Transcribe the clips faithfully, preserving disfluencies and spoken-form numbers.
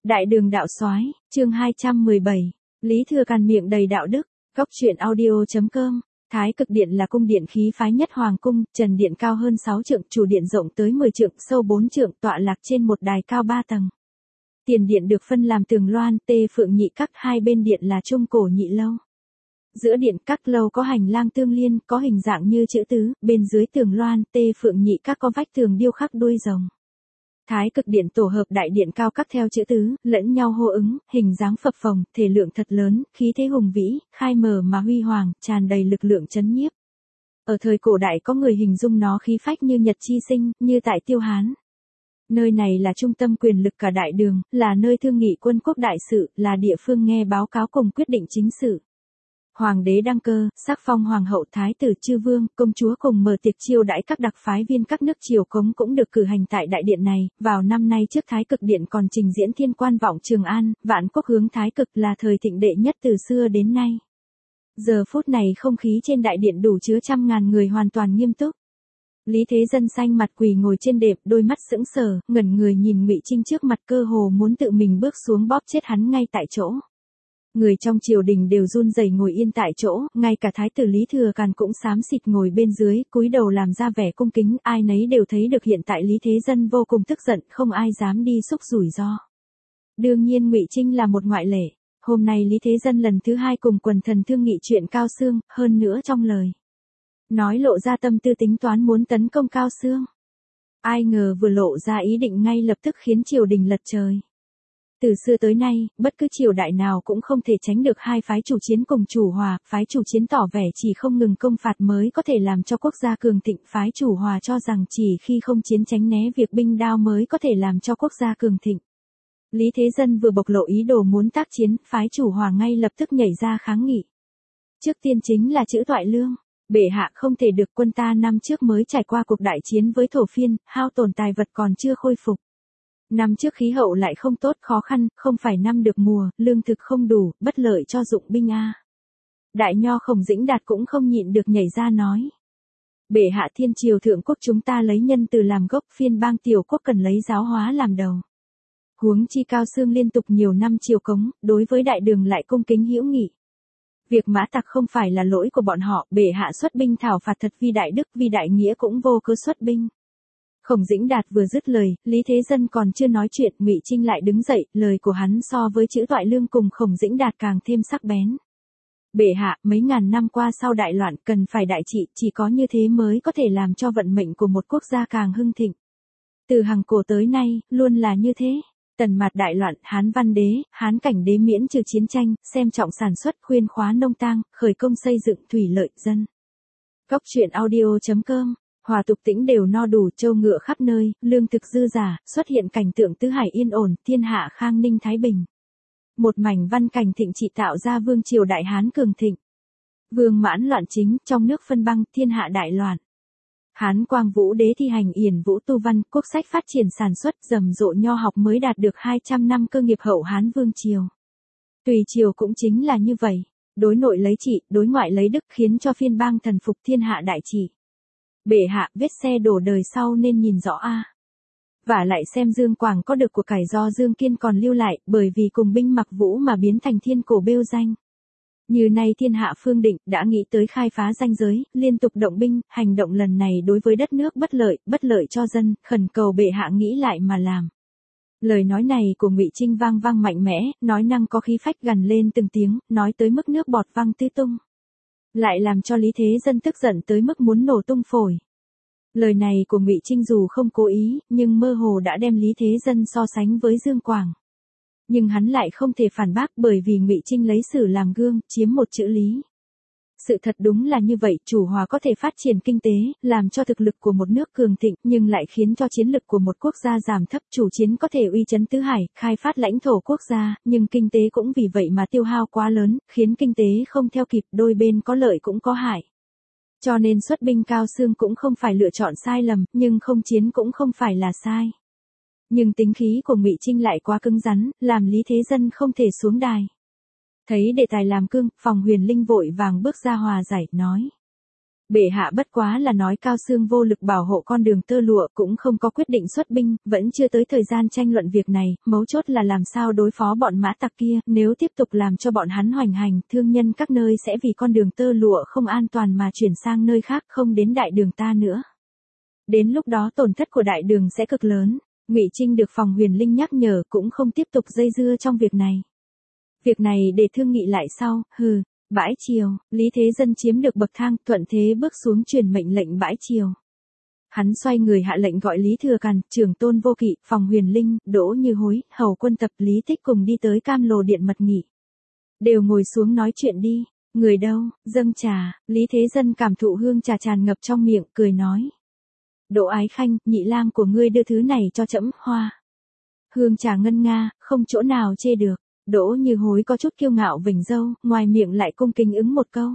Đại đường đạo soái, chương hai trăm mười bảy. Lý Thừa Càn miệng đầy đạo đức. Góc truyện audio.com. Thái Cực Điện là cung điện khí phái nhất hoàng cung, trần điện cao hơn sáu trượng, chủ điện rộng tới mười trượng, sâu bốn trượng, tọa lạc trên một đài cao ba tầng. Tiền điện được phân làm tường loan, tê phượng nhị các, hai bên điện là trung cổ nhị lâu. Giữa điện các lâu có hành lang tương liên, có hình dạng như chữ tứ, bên dưới tường loan, tê phượng nhị các có vách tường điêu khắc đuôi rồng. Thái Cực Điện tổ hợp đại điện cao các theo chữ tứ, lẫn nhau hô ứng, hình dáng phập phồng, thể lượng thật lớn, khí thế hùng vĩ, khai mở mà huy hoàng, tràn đầy lực lượng chấn nhiếp. Ở thời cổ đại có người hình dung nó khí phách như nhật chi sinh, như tại Tiêu Hán. Nơi này là trung tâm quyền lực cả đại đường, là nơi thương nghị quân quốc đại sự, là địa phương nghe báo cáo cùng quyết định chính sự. Hoàng đế đăng cơ, sắc phong hoàng hậu, thái tử, chư vương, công chúa cùng mở tiệc chiêu đãi các đặc phái viên các nước triều cống cũng được cử hành tại đại điện này. Vào năm nay trước Thái Cực Điện còn trình diễn thiên quan vọng Trường An, vạn quốc hướng Thái Cực, là thời thịnh đệ nhất từ xưa đến nay. Giờ phút này không khí trên đại điện đủ chứa trăm ngàn người hoàn toàn nghiêm túc. Lý Thế Dân xanh mặt quỳ ngồi trên đệm, đôi mắt sững sờ, ngẩn người nhìn Ngụy Trinh trước mặt, cơ hồ muốn tự mình bước xuống bóp chết hắn ngay tại chỗ. Người trong triều đình đều run rẩy ngồi yên tại chỗ, ngay cả thái tử Lý Thừa Càn cũng xám xịt ngồi bên dưới, cúi đầu làm ra vẻ cung kính, ai nấy đều thấy được hiện tại Lý Thế Dân vô cùng tức giận, không ai dám đi xúc rủi ro. Đương nhiên Ngụy Trinh là một ngoại lệ, hôm nay Lý Thế Dân lần thứ hai cùng quần thần thương nghị chuyện Cao Xương, hơn nữa trong lời nói lộ ra tâm tư tính toán muốn tấn công Cao Xương. Ai ngờ vừa lộ ra ý định ngay lập tức khiến triều đình lật trời. Từ xưa tới nay, bất cứ triều đại nào cũng không thể tránh được hai phái chủ chiến cùng chủ hòa, phái chủ chiến tỏ vẻ chỉ không ngừng công phạt mới có thể làm cho quốc gia cường thịnh, phái chủ hòa cho rằng chỉ khi không chiến tránh né việc binh đao mới có thể làm cho quốc gia cường thịnh. Lý Thế Dân vừa bộc lộ ý đồ muốn tác chiến, phái chủ hòa ngay lập tức nhảy ra kháng nghị. Trước tiên chính là chữ Toại Lương. Bệ hạ không thể được, quân ta năm trước mới trải qua cuộc đại chiến với Thổ Phiên, hao tổn tài vật còn chưa khôi phục. Năm trước khí hậu lại không tốt, khó khăn, không phải năm được mùa, lương thực không đủ, bất lợi cho dụng binh a. Đại nho Khổng Dĩnh Đạt cũng không nhịn được nhảy ra nói. Bệ hạ, thiên triều thượng quốc chúng ta lấy nhân từ làm gốc, phiên bang tiểu quốc cần lấy giáo hóa làm đầu. Huống chi Cao Xương liên tục nhiều năm triều cống, đối với đại đường lại cung kính hữu nghị. Việc mã tặc không phải là lỗi của bọn họ, bệ hạ xuất binh thảo phạt thật vì đại đức, vì đại nghĩa cũng vô cớ xuất binh. Khổng Dĩnh Đạt vừa dứt lời, Lý Thế Dân còn chưa nói chuyện, Ngụy Trinh lại đứng dậy, lời của hắn so với chữ Toại Lương cùng Khổng Dĩnh Đạt càng thêm sắc bén. Bệ hạ, mấy ngàn năm qua sau đại loạn cần phải đại trị, chỉ có như thế mới có thể làm cho vận mệnh của một quốc gia càng hưng thịnh. Từ hằng cổ tới nay, luôn là như thế. Tần mạt đại loạn, Hán Văn Đế, Hán Cảnh Đế miễn trừ chiến tranh, xem trọng sản xuất, khuyên khóa nông tang, khởi công xây dựng thủy lợi dân. Góc truyện audio.com. Hòa tục tĩnh đều no đủ, châu ngựa khắp nơi, lương thực dư giả, xuất hiện cảnh tượng tứ hải yên ổn, thiên hạ khang ninh thái bình. Một mảnh văn cảnh thịnh trị tạo ra vương triều đại Hán cường thịnh. Vương mãn loạn chính, trong nước phân băng, thiên hạ đại loạn. Hán Quang Vũ Đế thi hành yển vũ tu văn, quốc sách phát triển sản xuất, rầm rộ nho học mới đạt được hai trăm năm cơ nghiệp hậu Hán vương triều. Tùy triều cũng chính là như vậy, đối nội lấy trị, đối ngoại lấy đức, khiến cho phiên bang thần phục, thiên hạ đại trị. Bệ hạ, vết xe đổ đời sau nên nhìn rõ a. Vả lại xem Dương Quảng có được của cải do Dương Kiên còn lưu lại, bởi vì cùng binh mặc vũ mà biến thành thiên cổ bêu danh. Như nay thiên hạ phương định, đã nghĩ tới khai phá ranh giới, liên tục động binh, hành động lần này đối với đất nước bất lợi, bất lợi cho dân, khẩn cầu bệ hạ nghĩ lại mà làm. Lời nói này của Ngụy Trinh vang vang mạnh mẽ, nói năng có khí phách gằn lên từng tiếng, nói tới mức nước bọt văng tứ tung. Lại làm cho Lý Thế Dân tức giận tới mức muốn nổ tung phổi. Lời này của Ngụy Trinh dù không cố ý, nhưng mơ hồ đã đem Lý Thế Dân so sánh với Dương Quảng. Nhưng hắn lại không thể phản bác, bởi vì Ngụy Trinh lấy sử làm gương, chiếm một chữ lý. Sự thật đúng là như vậy, chủ hòa có thể phát triển kinh tế, làm cho thực lực của một nước cường thịnh, nhưng lại khiến cho chiến lực của một quốc gia giảm thấp, chủ chiến có thể uy chấn tứ hải, khai phát lãnh thổ quốc gia, nhưng kinh tế cũng vì vậy mà tiêu hao quá lớn, khiến kinh tế không theo kịp, đôi bên có lợi cũng có hại. Cho nên xuất binh Cao Xương cũng không phải lựa chọn sai lầm, nhưng không chiến cũng không phải là sai. Nhưng tính khí của Ngụy Trinh lại quá cứng rắn, làm Lý Thế Dân không thể xuống đài. Thấy đề tài làm cương, Phòng Huyền Linh vội vàng bước ra hòa giải, nói. Bệ hạ bất quá là nói Cao Xương vô lực bảo hộ con đường tơ lụa, cũng không có quyết định xuất binh, vẫn chưa tới thời gian tranh luận việc này, mấu chốt là làm sao đối phó bọn mã tặc kia, nếu tiếp tục làm cho bọn hắn hoành hành, thương nhân các nơi sẽ vì con đường tơ lụa không an toàn mà chuyển sang nơi khác, không đến đại đường ta nữa. Đến lúc đó tổn thất của đại đường sẽ cực lớn. Ngụy Trinh được Phòng Huyền Linh nhắc nhở cũng không tiếp tục dây dưa trong việc này. Việc này để thương nghị lại sau, hừ. Bãi triều, Lý Thế Dân chiếm được bậc thang, thuận thế bước xuống truyền mệnh lệnh bãi triều. Hắn xoay người hạ lệnh gọi Lý Thừa Càn, Trưởng Tôn Vô Kỵ, Phòng Huyền Linh, Đỗ Như Hối, hầu quân tập Lý Thích cùng đi tới Cam Lồ Điện mật nghị. Đều ngồi xuống nói chuyện đi, người đâu, dâng trà, Lý Thế Dân cảm thụ hương trà tràn ngập trong miệng, cười nói. Đỗ Ái Khanh, nhị lang của ngươi đưa thứ này cho trẫm, hoa. Hương trà ngân nga, không chỗ nào chê được. Đỗ Như Hối có chút kiêu ngạo vểnh râu, ngoài miệng lại cung kính ứng một câu.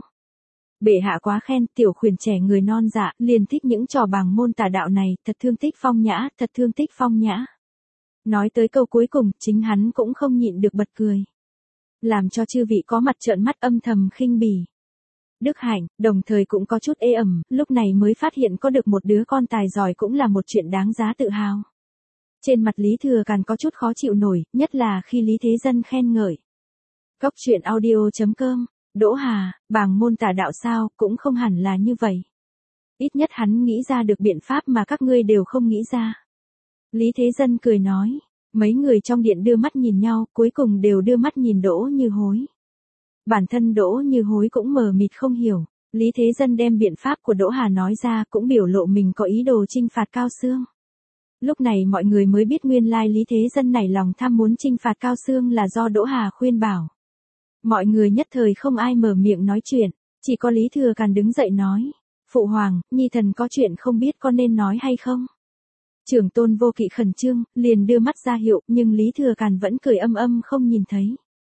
Bệ hạ quá khen, tiểu khuyển trẻ người non dạ, liền thích những trò bàng môn tà đạo này, thật thương tích phong nhã, thật thương tích phong nhã. Nói tới câu cuối cùng, chính hắn cũng không nhịn được bật cười. Làm cho chư vị có mặt trợn mắt âm thầm khinh bỉ. Đức hạnh, đồng thời cũng có chút ê ẩm, lúc này mới phát hiện có được một đứa con tài giỏi cũng là một chuyện đáng giá tự hào. Trên mặt Lý Thừa Càn có chút khó chịu nổi, nhất là khi Lý Thế Dân khen ngợi. Góc truyện audio chấm com, Đỗ Hà, bàng môn tà đạo sao, cũng không hẳn là như vậy. Ít nhất hắn nghĩ ra được biện pháp mà các ngươi đều không nghĩ ra. Lý Thế Dân cười nói, mấy người trong điện đưa mắt nhìn nhau, cuối cùng đều đưa mắt nhìn Đỗ Như Hối. Bản thân Đỗ Như Hối cũng mờ mịt không hiểu, Lý Thế Dân đem biện pháp của Đỗ Hà nói ra cũng biểu lộ mình có ý đồ chinh phạt Cao Xương. Lúc này mọi người mới biết nguyên lai Lý Thế Dân nảy lòng tham muốn chinh phạt Cao Xương là do Đỗ Hà khuyên bảo. Mọi người nhất thời không ai mở miệng nói chuyện, chỉ có Lý Thừa Càn đứng dậy nói, Phụ Hoàng, nhi thần có chuyện không biết có nên nói hay không. Trưởng Tôn Vô Kỵ khẩn trương, liền đưa mắt ra hiệu, nhưng Lý Thừa Càn vẫn cười âm âm không nhìn thấy.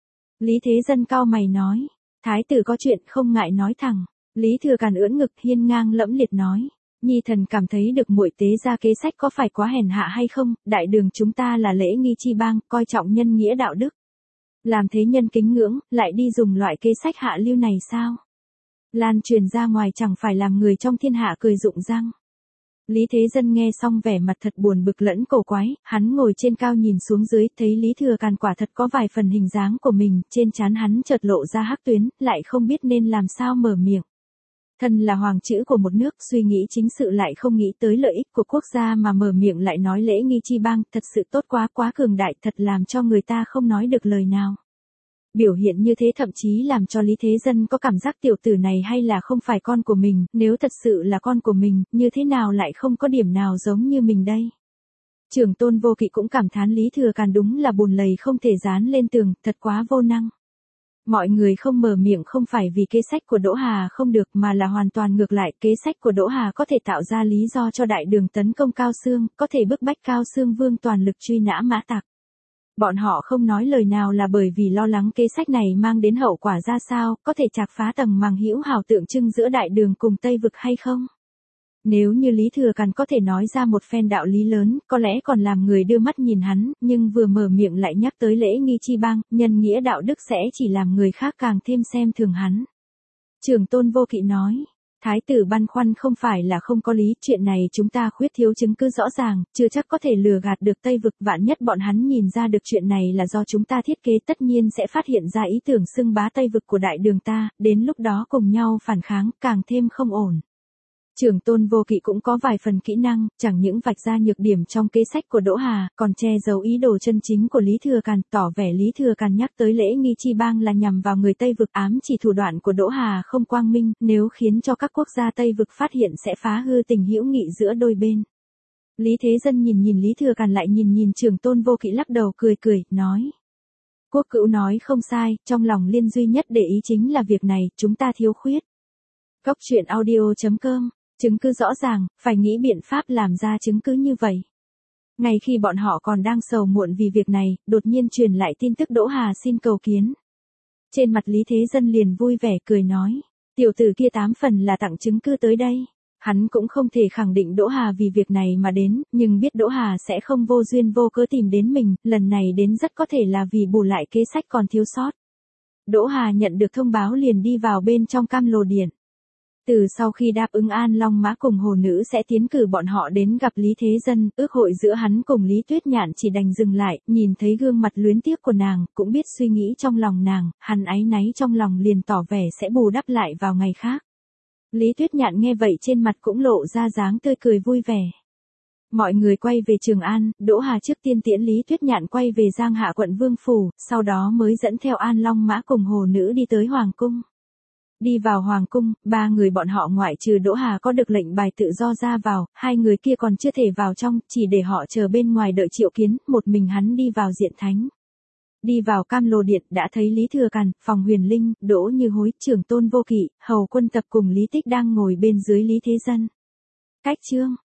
Lý Thế Dân cau mày nói, Thái tử có chuyện không ngại nói thẳng. Lý Thừa Càn ưỡn ngực hiên ngang lẫm liệt nói. Nhi thần cảm thấy được muội tế ra kế sách có phải quá hèn hạ hay không, đại đường chúng ta là lễ nghi chi bang, coi trọng nhân nghĩa đạo đức. Làm thế nhân kính ngưỡng, lại đi dùng loại kế sách hạ lưu này sao? Lan truyền ra ngoài chẳng phải làm người trong thiên hạ cười rụng răng. Lý Thế Dân nghe xong vẻ mặt thật buồn bực lẫn cổ quái, hắn ngồi trên cao nhìn xuống dưới, thấy Lý Thừa Càn quả thật có vài phần hình dáng của mình, trên trán hắn chợt lộ ra hắc tuyến, lại không biết nên làm sao mở miệng. Thân là hoàng chữ của một nước, suy nghĩ chính sự lại không nghĩ tới lợi ích của quốc gia mà mở miệng lại nói lễ nghi chi bang, thật sự tốt quá quá cường đại, thật làm cho người ta không nói được lời nào. Biểu hiện như thế thậm chí làm cho Lý Thế Dân có cảm giác tiểu tử này hay là không phải con của mình, nếu thật sự là con của mình, như thế nào lại không có điểm nào giống như mình đây. Trưởng Tôn Vô Kỵ cũng cảm thán Lý Thừa Càn đúng là bùn lầy không thể dán lên tường, thật quá vô năng. Mọi người không mở miệng không phải vì kế sách của Đỗ Hà không được mà là hoàn toàn ngược lại, kế sách của Đỗ Hà có thể tạo ra lý do cho đại đường tấn công Cao Xương, có thể bức bách Cao Xương Vương toàn lực truy nã mã tặc. Bọn họ không nói lời nào là bởi vì lo lắng kế sách này mang đến hậu quả ra sao, có thể chạc phá tầng màng hữu hảo tượng trưng giữa đại đường cùng Tây vực hay không. Nếu như Lý Thừa Càn có thể nói ra một phen đạo lý lớn, có lẽ còn làm người đưa mắt nhìn hắn, nhưng vừa mở miệng lại nhắc tới lễ nghi chi bang, nhân nghĩa đạo đức sẽ chỉ làm người khác càng thêm xem thường hắn. Trưởng Tôn Vô Kỵ nói, Thái tử băn khoăn không phải là không có lý, chuyện này chúng ta khuyết thiếu chứng cứ rõ ràng, chưa chắc có thể lừa gạt được Tây vực, vạn nhất bọn hắn nhìn ra được chuyện này là do chúng ta thiết kế tất nhiên sẽ phát hiện ra ý tưởng xưng bá Tây vực của đại đường ta, đến lúc đó cùng nhau phản kháng, càng thêm không ổn. Trưởng Tôn Vô Kỵ cũng có vài phần kỹ năng, chẳng những vạch ra nhược điểm trong kế sách của Đỗ Hà, còn che giấu ý đồ chân chính của Lý Thừa Càn, tỏ vẻ Lý Thừa Càn nhắc tới lễ nghi chi bang là nhằm vào người Tây vực, ám chỉ thủ đoạn của Đỗ Hà không quang minh, nếu khiến cho các quốc gia Tây vực phát hiện sẽ phá hư tình hữu nghị giữa đôi bên. Lý Thế Dân nhìn nhìn Lý Thừa Càn lại nhìn nhìn Trưởng Tôn Vô Kỵ lắc đầu cười cười, nói. Quốc cữu nói không sai, trong lòng Liên duy nhất để ý chính là việc này, chúng ta thiếu khuyết. Góc truyện audio chấm com. Chứng cứ rõ ràng, phải nghĩ biện pháp làm ra chứng cứ như vậy. Ngay khi bọn họ còn đang sầu muộn vì việc này, đột nhiên truyền lại tin tức Đỗ Hà xin cầu kiến. Trên mặt Lý Thế Dân liền vui vẻ cười nói, tiểu tử kia tám phần là tặng chứng cứ tới đây. Hắn cũng không thể khẳng định Đỗ Hà vì việc này mà đến, nhưng biết Đỗ Hà sẽ không vô duyên vô cớ tìm đến mình, lần này đến rất có thể là vì bù lại kế sách còn thiếu sót. Đỗ Hà nhận được thông báo liền đi vào bên trong Cam Lồ Điện. Từ sau khi đáp ứng An Long Mã cùng Hồ Nữ sẽ tiến cử bọn họ đến gặp Lý Thế Dân, ước hội giữa hắn cùng Lý Tuyết Nhạn chỉ đành dừng lại, nhìn thấy gương mặt luyến tiếc của nàng, cũng biết suy nghĩ trong lòng nàng, hắn áy náy trong lòng liền tỏ vẻ sẽ bù đắp lại vào ngày khác. Lý Tuyết Nhạn nghe vậy trên mặt cũng lộ ra dáng tươi cười vui vẻ. Mọi người quay về Trường An, Đỗ Hà trước tiên tiễn Lý Tuyết Nhạn quay về Giang Hạ quận Vương Phủ, sau đó mới dẫn theo An Long Mã cùng Hồ Nữ đi tới Hoàng Cung. Đi vào Hoàng Cung, ba người bọn họ ngoại trừ Đỗ Hà có được lệnh bài tự do ra vào, hai người kia còn chưa thể vào trong, chỉ để họ chờ bên ngoài đợi triệu kiến, một mình hắn đi vào diện thánh. Đi vào Cam Lồ Điện đã thấy Lý Thừa Càn, Phòng Huyền Linh, Đỗ Như Hối, Trưởng Tôn Vô Kỵ, Hầu Quân Tập cùng Lý Tích đang ngồi bên dưới Lý Thế Dân. Cách chương